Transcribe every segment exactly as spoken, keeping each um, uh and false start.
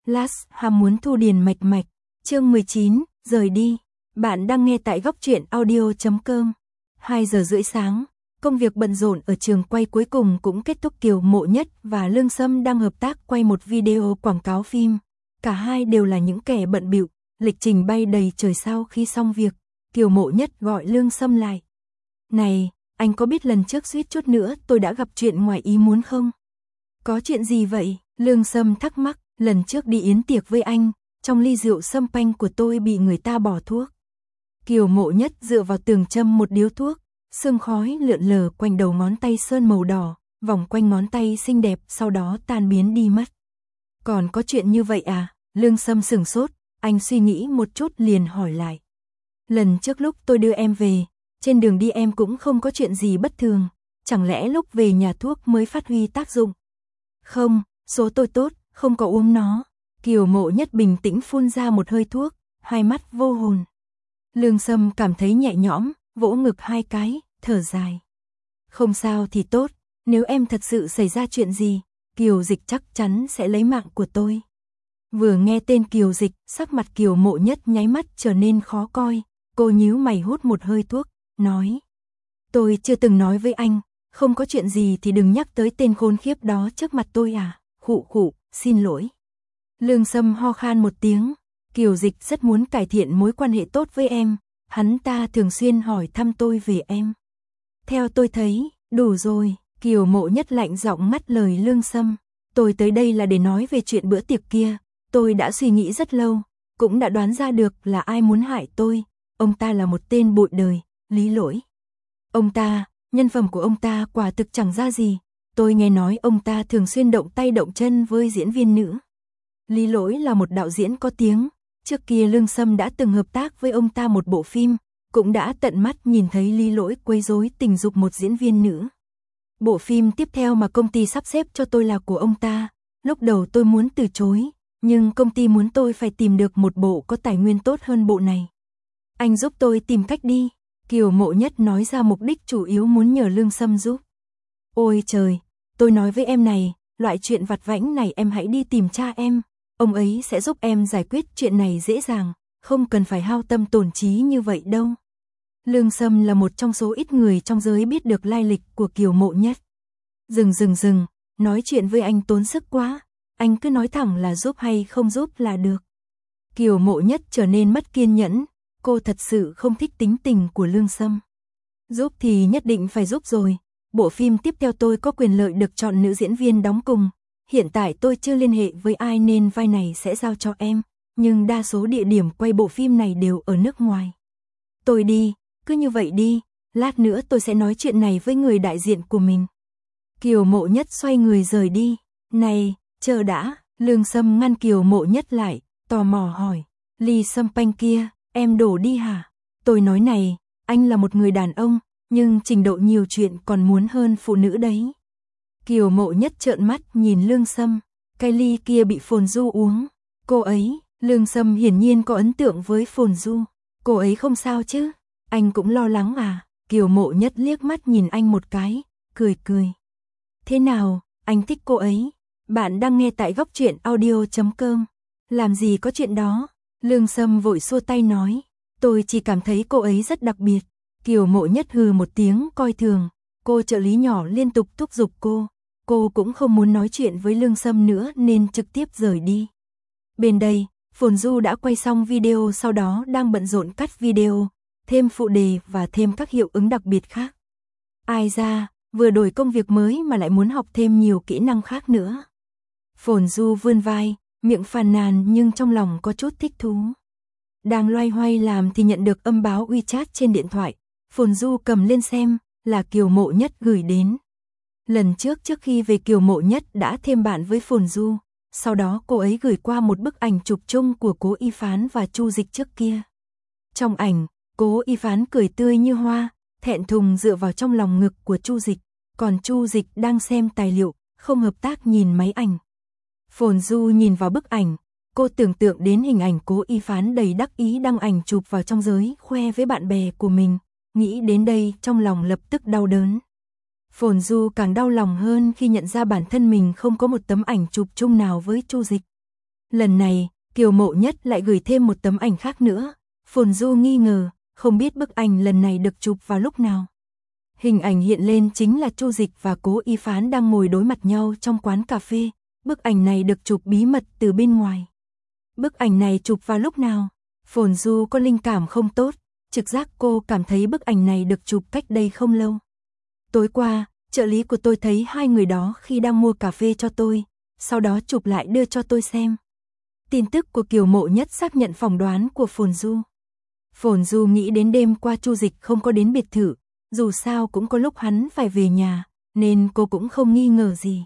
Last ham muốn thu điền mạch mạch, chương mười chín, rời đi. Bạn đang nghe tại góc truyện audio chấm com. hai giờ rưỡi sáng, công việc bận rộn ở trường quay cuối cùng cũng kết thúc. Kiều Mộ Nhất và Lương Sâm đang hợp tác quay một video quảng cáo phim. Cả hai đều là những kẻ bận bịu, lịch trình bay đầy trời. Sau khi xong việc, Kiều Mộ Nhất gọi Lương Sâm lại. Này, anh có biết lần trước suýt chút nữa tôi đã gặp chuyện ngoài ý muốn không? Có chuyện gì vậy? Lương Sâm thắc mắc. Lần trước đi yến tiệc với anh, trong ly rượu sâm panh của tôi bị người ta bỏ thuốc. Kiều Mộ Nhất dựa vào tường châm một điếu thuốc, sương khói lượn lờ quanh đầu ngón tay sơn màu đỏ, vòng quanh ngón tay xinh đẹp, sau đó tan biến đi mất. Còn có chuyện như vậy à? Lương Sâm sửng sốt, anh suy nghĩ một chút liền hỏi lại. Lần trước lúc tôi đưa em về, trên đường đi em cũng không có chuyện gì bất thường, chẳng lẽ lúc về nhà thuốc mới phát huy tác dụng? Không, số tôi tốt, không có uống nó. Kiều Mộ Nhất bình tĩnh phun ra một hơi thuốc, hai mắt vô hồn. Lương Sâm cảm thấy nhẹ nhõm, vỗ ngực hai cái, thở dài. Không sao thì tốt, nếu em thật sự xảy ra chuyện gì, Kiều Dịch chắc chắn sẽ lấy mạng của tôi. Vừa nghe tên Kiều Dịch, sắc mặt Kiều Mộ Nhất nháy mắt trở nên khó coi, cô nhíu mày hút một hơi thuốc, nói. Tôi chưa từng nói với anh, không có chuyện gì thì đừng nhắc tới tên khốn khiếp đó trước mặt tôi à, khụ khụ, xin lỗi. Lương Sâm ho khan một tiếng, Kiều Dịch rất muốn cải thiện mối quan hệ tốt với em, hắn ta thường xuyên hỏi thăm tôi về em. Theo tôi thấy, đủ rồi, Kiều Mộ Nhất lạnh giọng ngắt lời Lương Sâm. Tôi tới đây là để nói về chuyện bữa tiệc kia, tôi đã suy nghĩ rất lâu, cũng đã đoán ra được là ai muốn hại tôi, ông ta là một tên bội đời, Lý Lỗi. Ông ta, nhân phẩm của ông ta quả thực chẳng ra gì, tôi nghe nói ông ta thường xuyên động tay động chân với diễn viên nữ. Lý Lỗi là một đạo diễn có tiếng, trước kia Lương Sâm đã từng hợp tác với ông ta một bộ phim, cũng đã tận mắt nhìn thấy Lý Lỗi quấy rối tình dục một diễn viên nữ. Bộ phim tiếp theo mà công ty sắp xếp cho tôi là của ông ta, lúc đầu tôi muốn từ chối, nhưng công ty muốn tôi phải tìm được một bộ có tài nguyên tốt hơn bộ này. Anh giúp tôi tìm cách đi, Kiều Mộ Nhất nói ra mục đích chủ yếu muốn nhờ Lương Sâm giúp. Ôi trời, tôi nói với em này, loại chuyện vặt vãnh này em hãy đi tìm cha em, ông ấy sẽ giúp em giải quyết chuyện này dễ dàng, không cần phải hao tâm tổn trí như vậy đâu. Lương Sâm là một trong số ít người trong giới biết được lai lịch của Kiều Mộ Nhất. Dừng dừng dừng, nói chuyện với anh tốn sức quá, anh cứ nói thẳng là giúp hay không giúp là được. Kiều Mộ Nhất trở nên mất kiên nhẫn, cô thật sự không thích tính tình của Lương Sâm. Giúp thì nhất định phải giúp rồi, bộ phim tiếp theo tôi có quyền lợi được chọn nữ diễn viên đóng cùng. Hiện tại tôi chưa liên hệ với ai nên vai này sẽ giao cho em, nhưng đa số địa điểm quay bộ phim này đều ở nước ngoài. Tôi đi, cứ như vậy đi, lát nữa tôi sẽ nói chuyện này với người đại diện của mình. Kiều Mộ Nhất xoay người rời đi. Này, chờ đã, Lương Sâm ngăn Kiều Mộ Nhất lại, tò mò hỏi, ly sâm panh kia, em đổ đi hả? Tôi nói này, anh là một người đàn ông, nhưng trình độ nhiều chuyện còn muốn hơn phụ nữ đấy. Kiều Mộ Nhất trợn mắt nhìn Lương Sâm, cái ly kia bị Phồn Du uống. Cô ấy, Lương Sâm hiển nhiên có ấn tượng với Phồn Du. Cô ấy không sao chứ? Anh cũng lo lắng à? Kiều Mộ Nhất liếc mắt nhìn anh một cái, cười cười. Thế nào, anh thích cô ấy? Bạn đang nghe tại góc truyện audio chấm com. Làm gì có chuyện đó? Lương Sâm vội xua tay nói. Tôi chỉ cảm thấy cô ấy rất đặc biệt. Kiều Mộ Nhất hừ một tiếng coi thường. Cô trợ lý nhỏ liên tục thúc giục cô. Cô cũng không muốn nói chuyện với Lương Sâm nữa nên trực tiếp rời đi. Bên đây, Phồn Du đã quay xong video, sau đó đang bận rộn cắt video, thêm phụ đề và thêm các hiệu ứng đặc biệt khác. Ai ra, vừa đổi công việc mới mà lại muốn học thêm nhiều kỹ năng khác nữa. Phồn Du vươn vai, miệng phàn nàn nhưng trong lòng có chút thích thú. Đang loay hoay làm thì nhận được âm báo WeChat trên điện thoại. Phồn Du cầm lên xem, là Kiều Mộ Nhất gửi đến. Lần trước trước khi về Kiều Mộ Nhất đã thêm bạn với Phồn Du, sau đó cô ấy gửi qua một bức ảnh chụp chung của Cố Y Phán và Chu Dịch trước kia. Trong ảnh, Cố Y Phán cười tươi như hoa, thẹn thùng dựa vào trong lòng ngực của Chu Dịch, còn Chu Dịch đang xem tài liệu, không hợp tác nhìn máy ảnh. Phồn Du nhìn vào bức ảnh, cô tưởng tượng đến hình ảnh Cố Y Phán đầy đắc ý đăng ảnh chụp vào trong giới khoe với bạn bè của mình, nghĩ đến đây trong lòng lập tức đau đớn. Phồn Du càng đau lòng hơn khi nhận ra bản thân mình không có một tấm ảnh chụp chung nào với Chu Dịch. Lần này, Kiều Mộ Nhất lại gửi thêm một tấm ảnh khác nữa. Phồn Du nghi ngờ, không biết bức ảnh lần này được chụp vào lúc nào. Hình ảnh hiện lên chính là Chu Dịch và Cố Y Phán đang ngồi đối mặt nhau trong quán cà phê. Bức ảnh này được chụp bí mật từ bên ngoài. Bức ảnh này chụp vào lúc nào? Phồn Du có linh cảm không tốt, trực giác cô cảm thấy bức ảnh này được chụp cách đây không lâu. Tối qua, trợ lý của tôi thấy hai người đó khi đang mua cà phê cho tôi, sau đó chụp lại đưa cho tôi xem. Tin tức của Kiều Mộ Nhất xác nhận phỏng đoán của Phồn Du. Phồn Du nghĩ đến đêm qua Chu Dịch không có đến biệt thự, dù sao cũng có lúc hắn phải về nhà, nên cô cũng không nghi ngờ gì.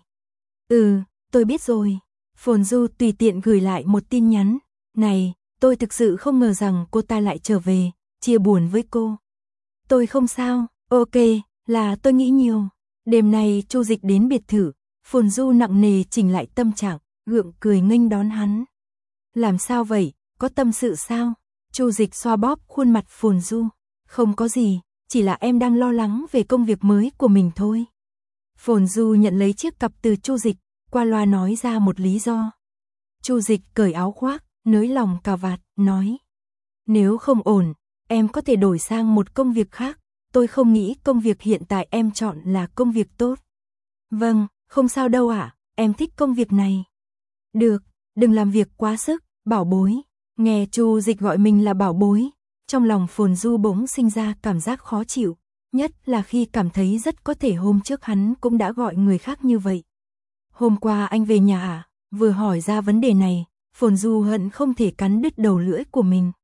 Ừ, tôi biết rồi. Phồn Du tùy tiện gửi lại một tin nhắn. Này, tôi thực sự không ngờ rằng cô ta lại trở về, chia buồn với cô. Tôi không sao, ok, là tôi nghĩ nhiều. Đêm nay Chu Dịch đến biệt thự, Phồn Du nặng nề chỉnh lại tâm trạng, gượng cười nghênh đón hắn. Làm sao vậy, có tâm sự sao? Chu Dịch xoa bóp khuôn mặt Phồn Du. Không có gì, chỉ là em đang lo lắng về công việc mới của mình thôi. Phồn Du nhận lấy chiếc cặp từ Chu Dịch, qua loa nói ra một lý do. Chu Dịch cởi áo khoác, nới lòng cà vạt, nói. Nếu không ổn, em có thể đổi sang một công việc khác. Tôi không nghĩ công việc hiện tại em chọn là công việc tốt. Vâng, không sao đâu ạ, em thích công việc này. Được, đừng làm việc quá sức, bảo bối. Nghe Chu Dịch gọi mình là bảo bối, trong lòng Phồn Du bỗng sinh ra cảm giác khó chịu, nhất là khi cảm thấy rất có thể hôm trước hắn cũng đã gọi người khác như vậy. Hôm qua anh về nhà à? Vừa hỏi ra vấn đề này, Phồn Du hận không thể cắn đứt đầu lưỡi của mình.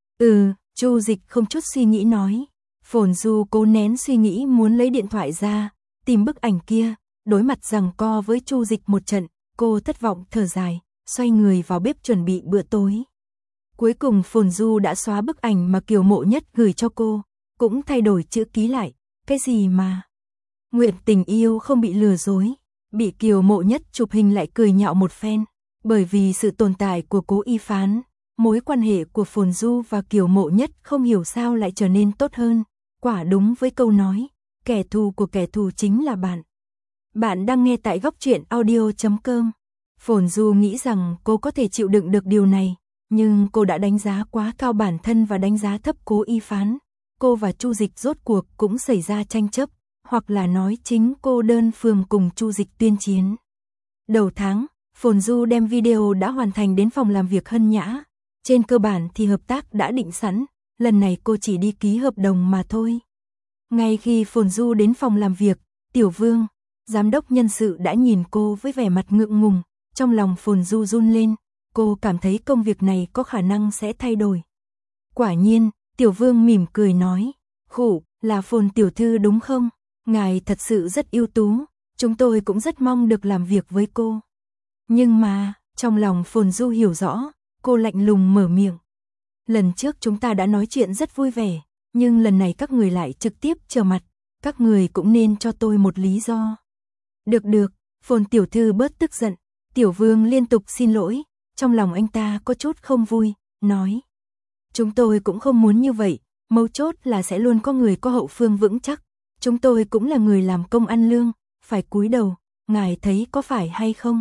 Ừ, Chu Dịch không chút suy nghĩ nói. Phồn Du cố nén suy nghĩ muốn lấy điện thoại ra, tìm bức ảnh kia, đối mặt giằng co với Chu Dịch một trận, cô thất vọng thở dài, xoay người vào bếp chuẩn bị bữa tối. Cuối cùng Phồn Du đã xóa bức ảnh mà Kiều Mộ Nhất gửi cho cô, cũng thay đổi chữ ký lại, cái gì mà nguyện tình yêu không bị lừa dối, bị Kiều Mộ Nhất chụp hình lại cười nhạo một phen, bởi vì sự tồn tại của Cố Y Phán, mối quan hệ của Phồn Du và Kiều Mộ Nhất không hiểu sao lại trở nên tốt hơn, quả đúng với câu nói, kẻ thù của kẻ thù chính là bạn. Bạn đang nghe tại góc truyện audio chấm com. Phồn Du nghĩ rằng cô có thể chịu đựng được điều này, nhưng cô đã đánh giá quá cao bản thân và đánh giá thấp Cố Y Phán. Cô và Chu Dịch rốt cuộc cũng xảy ra tranh chấp, hoặc là nói chính cô đơn phương cùng Chu Dịch tuyên chiến. Đầu tháng, Phồn Du đem video đã hoàn thành đến phòng làm việc Hân Nhã. Trên cơ bản thì hợp tác đã định sẵn, lần này cô chỉ đi ký hợp đồng mà thôi. Ngay khi Phồn Du đến phòng làm việc, Tiểu Vương, giám đốc nhân sự đã nhìn cô với vẻ mặt ngượng ngùng, trong lòng Phồn Du run lên, cô cảm thấy công việc này có khả năng sẽ thay đổi. Quả nhiên, Tiểu Vương mỉm cười nói, khụ, là Phồn tiểu thư đúng không? Ngài thật sự rất ưu tú, chúng tôi cũng rất mong được làm việc với cô. Nhưng mà, trong lòng Phồn Du hiểu rõ, cô lạnh lùng mở miệng. Lần trước chúng ta đã nói chuyện rất vui vẻ, nhưng lần này các người lại trực tiếp trở mặt, các người cũng nên cho tôi một lý do. Được được, Phồn tiểu thư bớt tức giận, Tiểu Vương liên tục xin lỗi, trong lòng anh ta có chút không vui, nói. Chúng tôi cũng không muốn như vậy, mấu chốt là sẽ luôn có người có hậu phương vững chắc, chúng tôi cũng là người làm công ăn lương, phải cúi đầu, ngài thấy có phải hay không?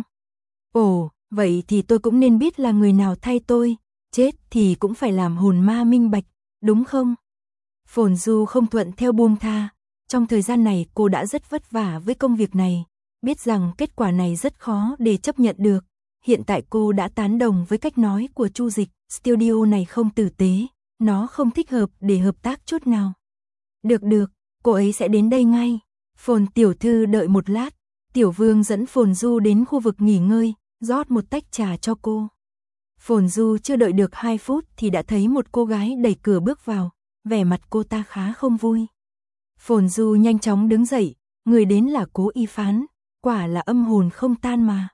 Ồ, vậy thì tôi cũng nên biết là người nào thay tôi, chết thì cũng phải làm hồn ma minh bạch, đúng không? Phồn Du không thuận theo buông tha, trong thời gian này cô đã rất vất vả với công việc này, biết rằng kết quả này rất khó để chấp nhận được. Hiện tại cô đã tán đồng với cách nói của Chu Dịch, studio này không tử tế, nó không thích hợp để hợp tác chút nào. Được được, cô ấy sẽ đến đây ngay. Phồn tiểu thư đợi một lát, Tiểu Vương dẫn Phồn Du đến khu vực nghỉ ngơi, rót một tách trà cho cô. Phồn Du chưa đợi được hai phút thì đã thấy một cô gái đẩy cửa bước vào, vẻ mặt cô ta khá không vui. Phồn Du nhanh chóng đứng dậy, người đến là Cố Y Phán, quả là âm hồn không tan mà.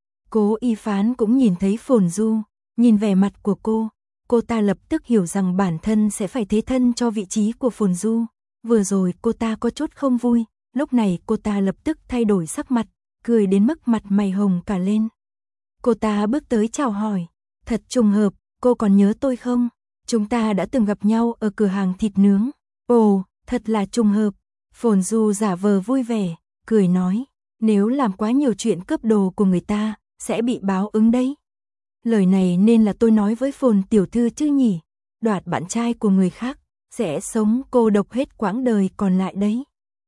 Cố Y Phán cũng nhìn thấy Phồn Du, nhìn vẻ mặt của cô, cô ta lập tức hiểu rằng bản thân sẽ phải thế thân cho vị trí của Phồn Du. Vừa rồi cô ta có chút không vui, lúc này cô ta lập tức thay đổi sắc mặt, cười đến mức mặt mày hồng cả lên. Cô ta bước tới chào hỏi, thật trùng hợp, cô còn nhớ tôi không? Chúng ta đã từng gặp nhau ở cửa hàng thịt nướng. Ồ, thật là trùng hợp. Phồn Du giả vờ vui vẻ, cười nói, nếu làm quá nhiều chuyện cướp đồ của người ta, sẽ bị báo ứng đấy. Lời này nên là tôi nói với Phồn tiểu thư chứ nhỉ, đoạt bạn trai của người khác, sẽ sống cô độc hết quãng đời còn lại đấy.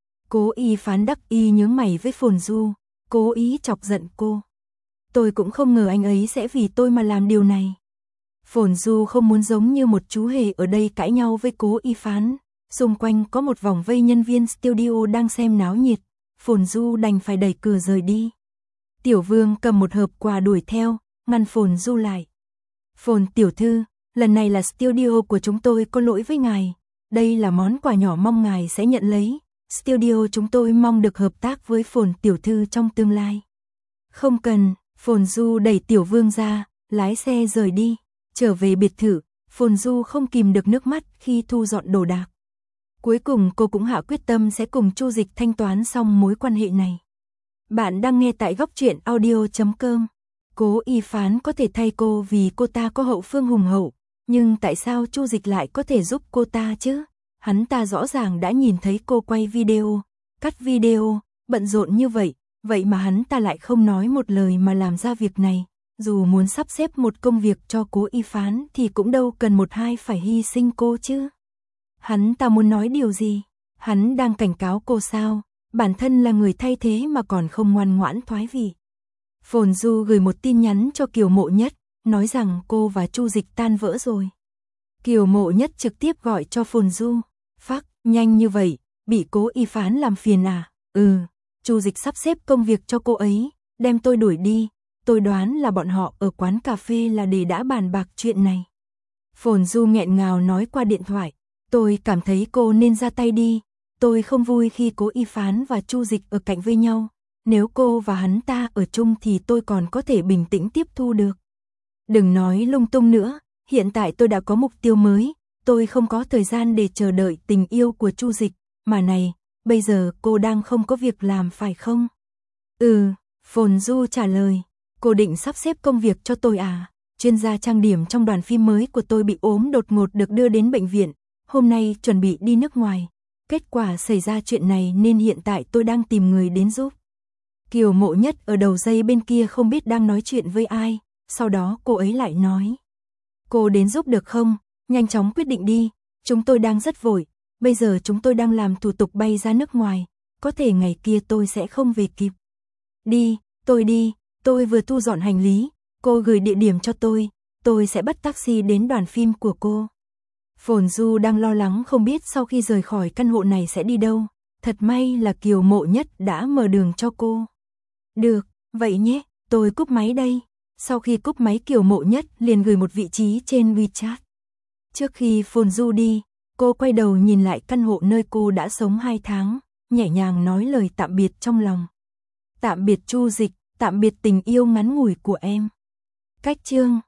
Cố Y Phán đắc y nhướng mày với Phồn Du, cố ý chọc giận cô. Tôi cũng không ngờ anh ấy sẽ vì tôi mà làm điều này. Phồn Du không muốn giống như một chú hề ở đây cãi nhau với Cố Y Phán. Xung quanh có một vòng vây nhân viên studio đang xem náo nhiệt. Phồn Du đành phải đẩy cửa rời đi. Tiểu Vương cầm một hộp quà đuổi theo, ngăn Phồn Du lại. Phồn tiểu thư, lần này là studio của chúng tôi có lỗi với ngài. Đây là món quà nhỏ mong ngài sẽ nhận lấy. Studio chúng tôi mong được hợp tác với Phồn tiểu thư trong tương lai. Không cần, Phồn Du đẩy Tiểu Vương ra, lái xe rời đi. Trở về biệt thự, Phồn Du không kìm được nước mắt khi thu dọn đồ đạc. Cuối cùng cô cũng hạ quyết tâm sẽ cùng Chu Dịch thanh toán xong mối quan hệ này. Bạn đang nghe tại góc truyện audio chấm com. Cố Y Phán có thể thay cô vì cô ta có hậu phương hùng hậu, nhưng tại sao Chu Dịch lại có thể giúp cô ta chứ? Hắn ta rõ ràng đã nhìn thấy cô quay video, cắt video, bận rộn như vậy, vậy mà hắn ta lại không nói một lời mà làm ra việc này. Dù muốn sắp xếp một công việc cho Cố Y Phán thì cũng đâu cần một hai phải hy sinh cô chứ. Hắn ta muốn nói điều gì? Hắn đang cảnh cáo cô sao? Bản thân là người thay thế mà còn không ngoan ngoãn thoái vị. Phồn Du gửi một tin nhắn cho Kiều Mộ Nhất, nói rằng cô và Chu Dịch tan vỡ rồi. Kiều Mộ Nhất trực tiếp gọi cho Phồn Du. Phắc, nhanh như vậy, bị Cố Y Phán làm phiền à? Ừ, Chu Dịch sắp xếp công việc cho cô ấy, đem tôi đuổi đi. Tôi đoán là bọn họ ở quán cà phê là để đã bàn bạc chuyện này. Phồn Du nghẹn ngào nói qua điện thoại. Tôi cảm thấy cô nên ra tay đi. Tôi không vui khi Cố Y Phán và Chu Dịch ở cạnh với nhau. Nếu cô và hắn ta ở chung thì tôi còn có thể bình tĩnh tiếp thu được. Đừng nói lung tung nữa. Hiện tại tôi đã có mục tiêu mới. Tôi không có thời gian để chờ đợi tình yêu của Chu Dịch. Mà này, bây giờ cô đang không có việc làm phải không? Ừ, Phồn Du trả lời. Cô định sắp xếp công việc cho tôi à? Chuyên gia trang điểm trong đoàn phim mới của tôi bị ốm đột ngột được đưa đến bệnh viện. Hôm nay chuẩn bị đi nước ngoài. Kết quả xảy ra chuyện này nên hiện tại tôi đang tìm người đến giúp. Kiều Mộ Nhất ở đầu dây bên kia không biết đang nói chuyện với ai. Sau đó cô ấy lại nói. Cô đến giúp được không? Nhanh chóng quyết định đi. Chúng tôi đang rất vội. Bây giờ chúng tôi đang làm thủ tục bay ra nước ngoài. Có thể ngày kia tôi sẽ không về kịp. Đi, tôi đi. Tôi vừa thu dọn hành lý. Cô gửi địa điểm cho tôi. Tôi sẽ bắt taxi đến đoàn phim của cô. Phồn Du đang lo lắng không biết sau khi rời khỏi căn hộ này sẽ đi đâu. Thật may là Kiều Mộ Nhất đã mở đường cho cô. Được, vậy nhé, tôi cúp máy đây. Sau khi cúp máy Kiều Mộ Nhất liền gửi một vị trí trên WeChat. Trước khi Phồn Du đi, cô quay đầu nhìn lại căn hộ nơi cô đã sống hai tháng, nhẹ nhàng nói lời tạm biệt trong lòng. Tạm biệt Chu Dịch, tạm biệt tình yêu ngắn ngủi của em. Cách chương